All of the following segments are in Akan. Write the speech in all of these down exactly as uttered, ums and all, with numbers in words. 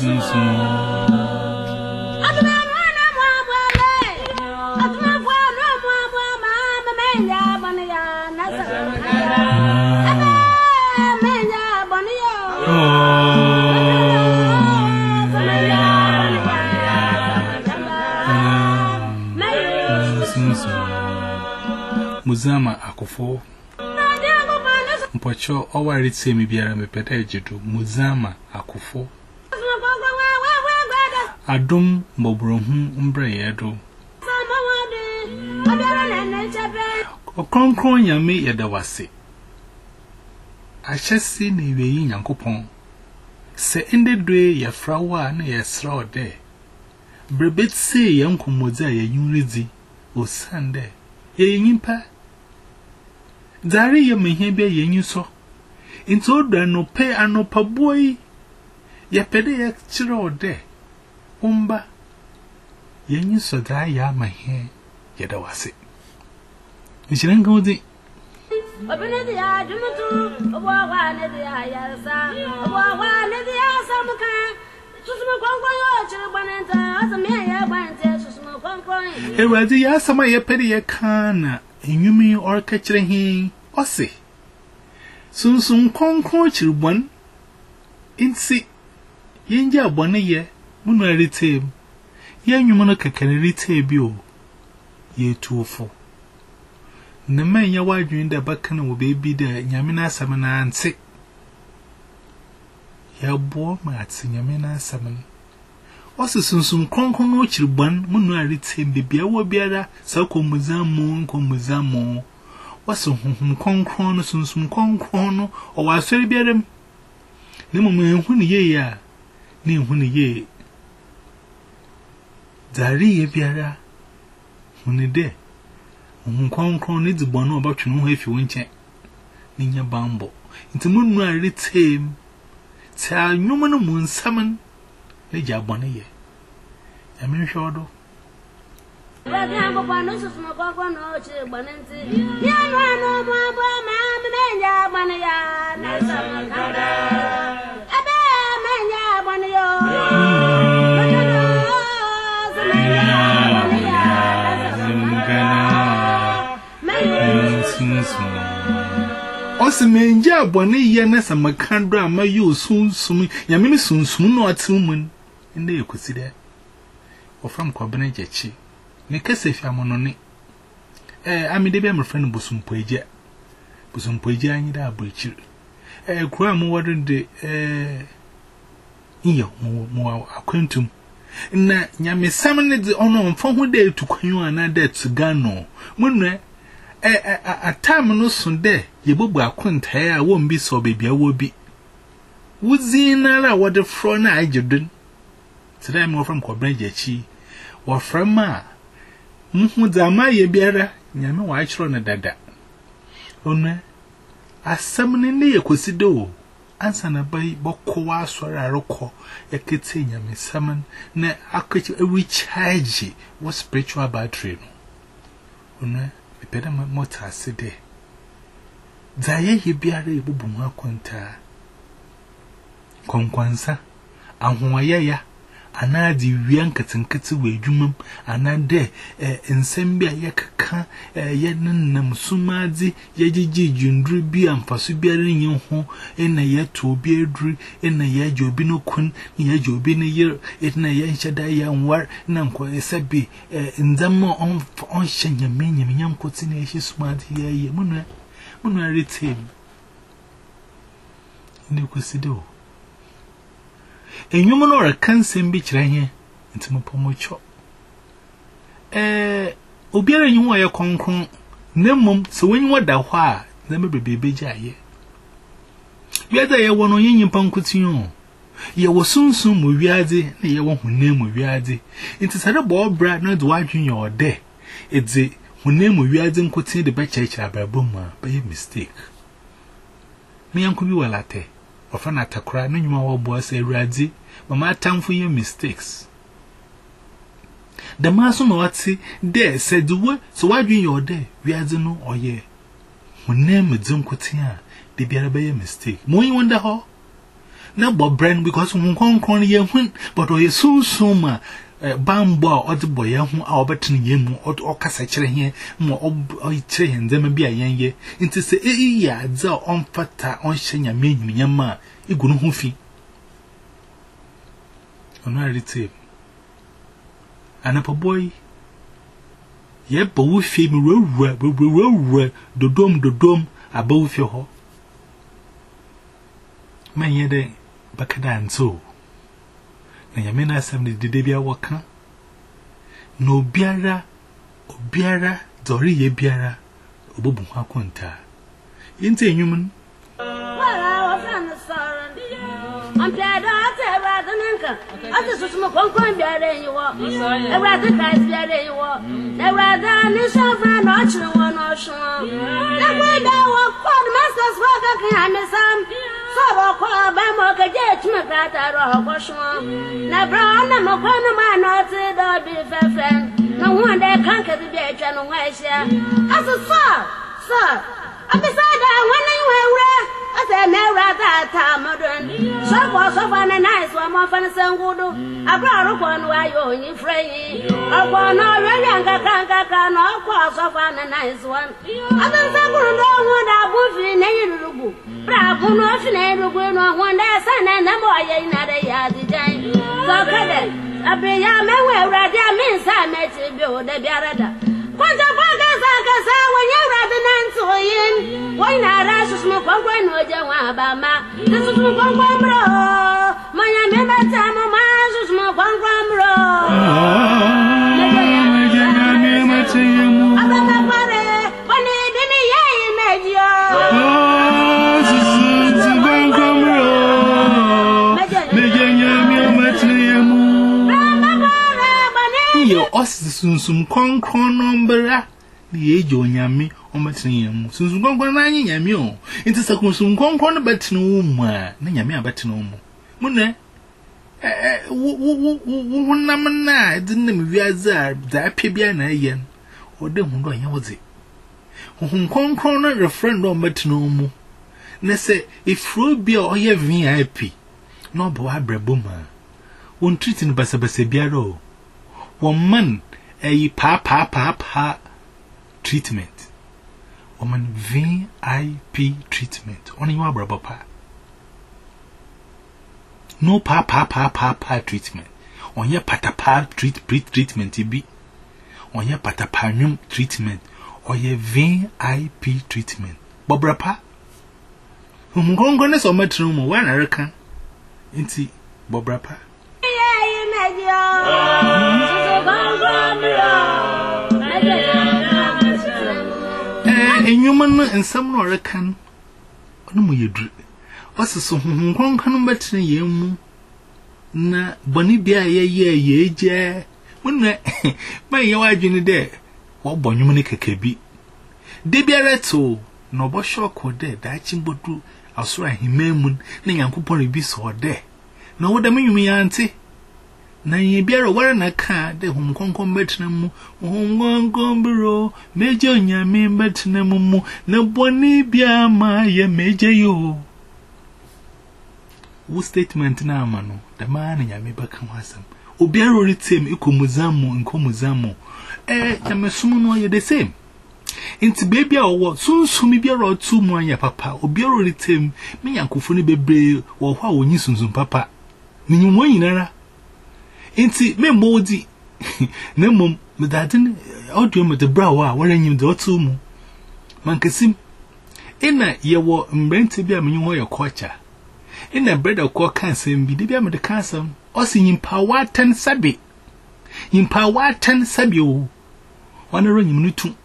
Muzama akufo Mpocho owari tsemi biara mepeta ejidu Muzama akufo Adum mbobrohu mbra yedo Okronkron nyame yedawase Ahyesi na iweyi nyankopon se ende dwe yafrawa na yesra ode Brebetse yankomoza yeyunredi osande yenyimpa Zari ya mehebe yenyu so. Into da no pe anopa boy. Ya pede ya chira ode. Umba. Yenyu so da ya mahe. Yada wase. Nishirenga udi. Obinedi ya jumutu. Obwa wanedi ya yarasa. Obwa wanedi ya samuka. Susuma kwankwa yo chiri banenta. Asame ya banente. Susuma kwankwa. Eradi ya sama ya pede ya kana. Enyumi orka chire ose sunsun konkron chiribon insi yenje abone ye munu aritem ye nyumo no kakare ritebi o ye tuofo na manya wadwin da bakana wo bebi da nyame na asam na ante ya bo ma ati nyame na asam ose sunsun konkron no chiribon munu aritem bibia wo biara sakomuzamu komuzamu Wasu hum konkron no sunsum konkron no o wasori biarem ne mum ehunu ye ya ne ehunu ye Zari ye biara hunu de hum konkron ne dibon no obatwe no efi wonche ne nya bambo ntimunu aritem ta nwumo no munsaman ne jabone ye amehwodo Baby, I'm going to smoke a gun or chip, but it's no more, Mamma, Mania, Osmenja, Bonnie, Yanas, and Macandra, my you soon sum, Yamini soon soon or two moon, and they could see that. Or from Corbinajechi. Nekase fi amonone eh amide be my friend busumpoeja busumpoeja anyi da abochiri eh kura mu wodde eh iyo mu akwantum na nyame samne de ono mfa ho de tukwanyu ana de tugano munwe eh atam no so de yebubu akontae a wo mbi so bebia wo bi wuzinara wode fro na agedun today me from Kobrejechi wo frama Muhu zama ye biara nyame wa achiro na dada onwe asamne ne yekoside o ansa na bai bokwa asori arokọ ekete nyame saman na akachi recharge what spiritual battery no onwe epeda mota aside zaye ye biara ebubu mu akonta konkwansa ahoya ya anadi wian katenkete we adwumam anade ensem bia yekaka yenenam sumadi yegigi dwundru bi amfaso biara nyi ho ena yeto obi adru ena yeje obi no kun yeje obi ne yer ena yenhyeda ya nwar na nko esabi nzamma on on hyanya menyam nyankoti na ehye sumadi yaye munwa munwa retem ne kwesido Enyumo no rekanse mbi kire he ntimo pomocho eh obiara nyi ye konkron nemmom se wenyi da hɔ a na mebebebe gyaye wiada ye wono yenyi pankutinyo ye wosunsun mu wiade na ye wo hunem mu wiade nti sare bo obra na de wadwen ye ode edze hunem mu wiade nkotin de be kyerkyere abrabom a be mistake me yanko bi walate ofana atakura no nyuma wo bo ase awurade mama atamfo ye mistakes the maso no wati there said wo so wadwen ye ode wiade no oye hunem dzinkotin a de biara be mistake mo yi wonder ho na bo brand because hun konkon ye hun but o ye sunsun ma bambo o de boye hu a obetin ye mu o kasa kire he mu o kire he nzema bia yen ye nti se e ya za on fata on hyenya menyunya ma igunu hu fi ono arite anapo boy ye bo fi mi rowura rowura dodom dodom abawu fi ho manye de bakada nso na yame na asem de dede bia waka no biara obiara dori ye biara obobu ho akonta yente enwum wala wa fan sara am tada te ba dananka ati susuma konkon biara yi wo e wa te kai biara yi wo e wa da ni shafa no chire wo no sho na go da wo kwad masters wo ka kan sam Soro kwa ba mo ka je tuma prata ro ko shwa na bra na mo kwa no ma no ti do bi fefe na won de kan ka bi etwa no wa hia aso so so abisada won ni wa wura ase na wura ta ta modon so for so for na nice wa mo fa na sengudu abra ro ko no ayo yin freyi okwo no re yan ka kan ka ka no kwa so for na nice one adan sengudu do won da bu fi na yirugu Bra kuno fine rugu no wonda sana na boye na de ya di jan so kade abe ya me we urade amin sa me ti bi o de biarada kwanja faga sa ka sa wonye urade nan to yin won na ra susmu kwankwa no je wa ba ma susmu kwankwa bro manya me meta mo ma susmu kwankwa bro me je na me meta yemu ababa pare woni dini ye mejo yo os sunsum konkron nombra ni ejo nyame o matene yam sunsum konkron na anya nyame o nti sakunsum konkron betene wo mu a na nyame abetene wo mu munne eh wo wo wo nam na dinna me wiaza da apebia na yen o de hu do anya woze hu konkron na referend o matene wo mu na se ifro bia o ye V I P no bo abraboma won treating basabasa biara o woman a pa pa pa pa treatment woman V I P treatment only you brother pa no pa pa pa pa pa treatment on your patapa treat treatment be on your patapanium treatment or your V I P treatment bobra pa hum gongo so matru mu wa na reka nti bobra pa enyuman no ensam no rekan ono mu yedru oseso honhon konkan betene yemu na boni bia ye ye ye je munna man ye wadwene de wo bonyum ne kekabi de biara to no bo shoko de da chimbodu asura himemun ne yankopon bi so de na wo da menwum ya ante na ye biara wara na ka de hum konkon betena mu hum konkon bro meje nyame betena mu mu na boni bia ma ye meje yo wo statement na amano da ma na nyame baka wasam obiara oritem ikomuzamu nkomuzamu eh nyamesum no ye the same inti baby a wo sunsumi biara otu mu anya papa obiara oritem me yankofo ne bebre wo ho a wonyi sunsun papa ni nyumo yinara inti me modi na mom me dadin audio me de brawa wara nyim de otu mu mankasim ina ye wo mbrente bia menyu ho ye kocha ina brother ko kansem bi de bia me de kansem osi nyimpa watan sabe nyimpa watan sabe o wana ro nyim nutu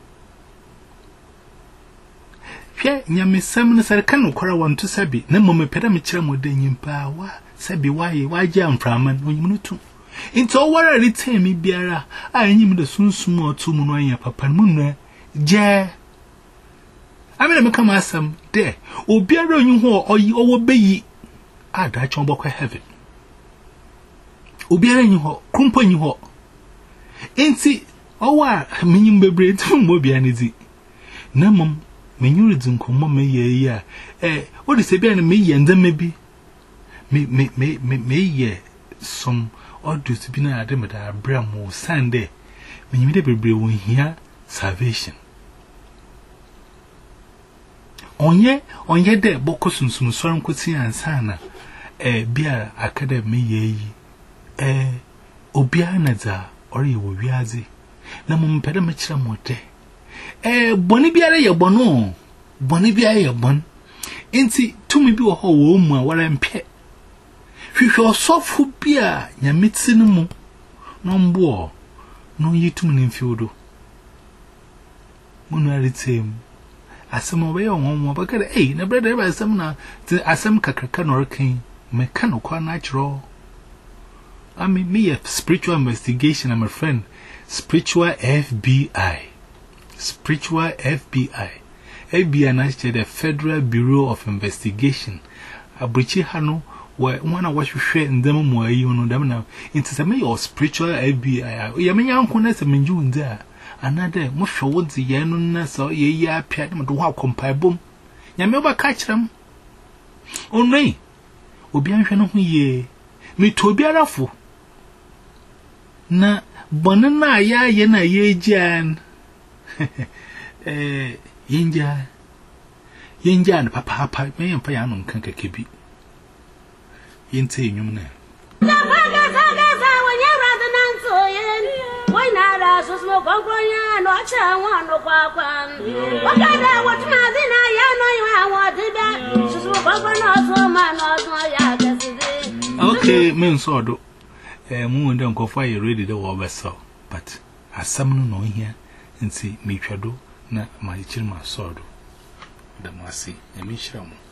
hwe nyamesam ne sare kan kwara wantu sabe na mom peda me kire mo de nyimpa wa sabi waye waje amframan onyimunutu into wara retain biara a enyim de sunsum otu mu no anya papa mu no je amena me kama asam de obiara onyu ho oyi owo beyi ada chon bokwa heaven obiara nyu ho krumpo nyu ho enti owa menyim bebre tu mo bia ne di na mom menyuru dinkomo me ye ya eh odi se bia ne me ye ndama bi me me me me me ye some audio to be na adem da bra mo Sunday me nyime de bebre won hia salvation onye onye de boko sunsum so nkwoti ansa na eh bia academy ye yi eh obia na za ori wo wiazi na mo mpede me kira mo de eh boni biara ye bono boni biara ye bon enti tumi bi wo ho wo mu a wara mpe hwehwe osofu bia nyameti no mu no mbo no yitum ne mfiodo munu aritem asem obe yo won ba kada eh na brother ba asem na asem kakraka no rekan me kan kwa natural I mean me a spiritual investigation I'm a friend spiritual F B I spiritual F B I F B I na the Federal Bureau of Investigation abrichi hano wa wana wahwehwe ndem mo ayi no dem na into say me your spiritual F B I ya me yanko na se menju nza another mo hwe wo dze ye no na so ye yi apia dem do ho akompai bom nyame oba ka kirem onwe obi anhwe no ho ye me to obiara fo na bono na ya ye na ye jan eh yinja yinja na papa papa me yempa ya no nkan kakebi yente enyum na okay men so do eh mu ndem ko fa you ready the wo beso but asam no no hia nti me twado na ma yichiri ma so do da mo asi e me hira mo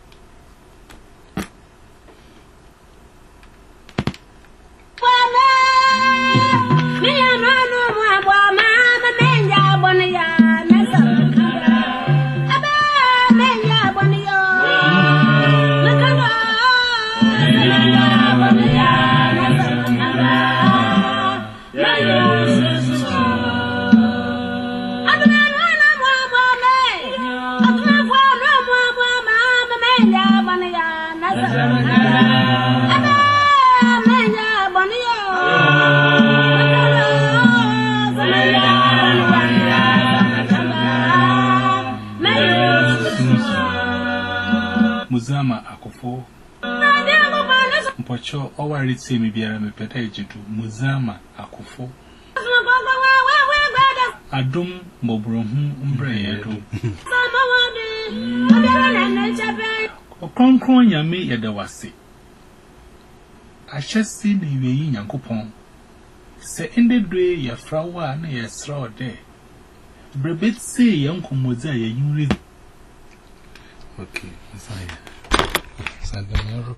Muzama akofo Mpocho owari tsemi biara me peta ejitu Muzama akofo Adum mbobrohu mbre yedo Okonkron nyame yedawase Ahyesi na iweyi nyankopon se ende dwe ya frawa na ya sra ode brebetse yankomoza ya yuri Okay, Messiah. Sadamero.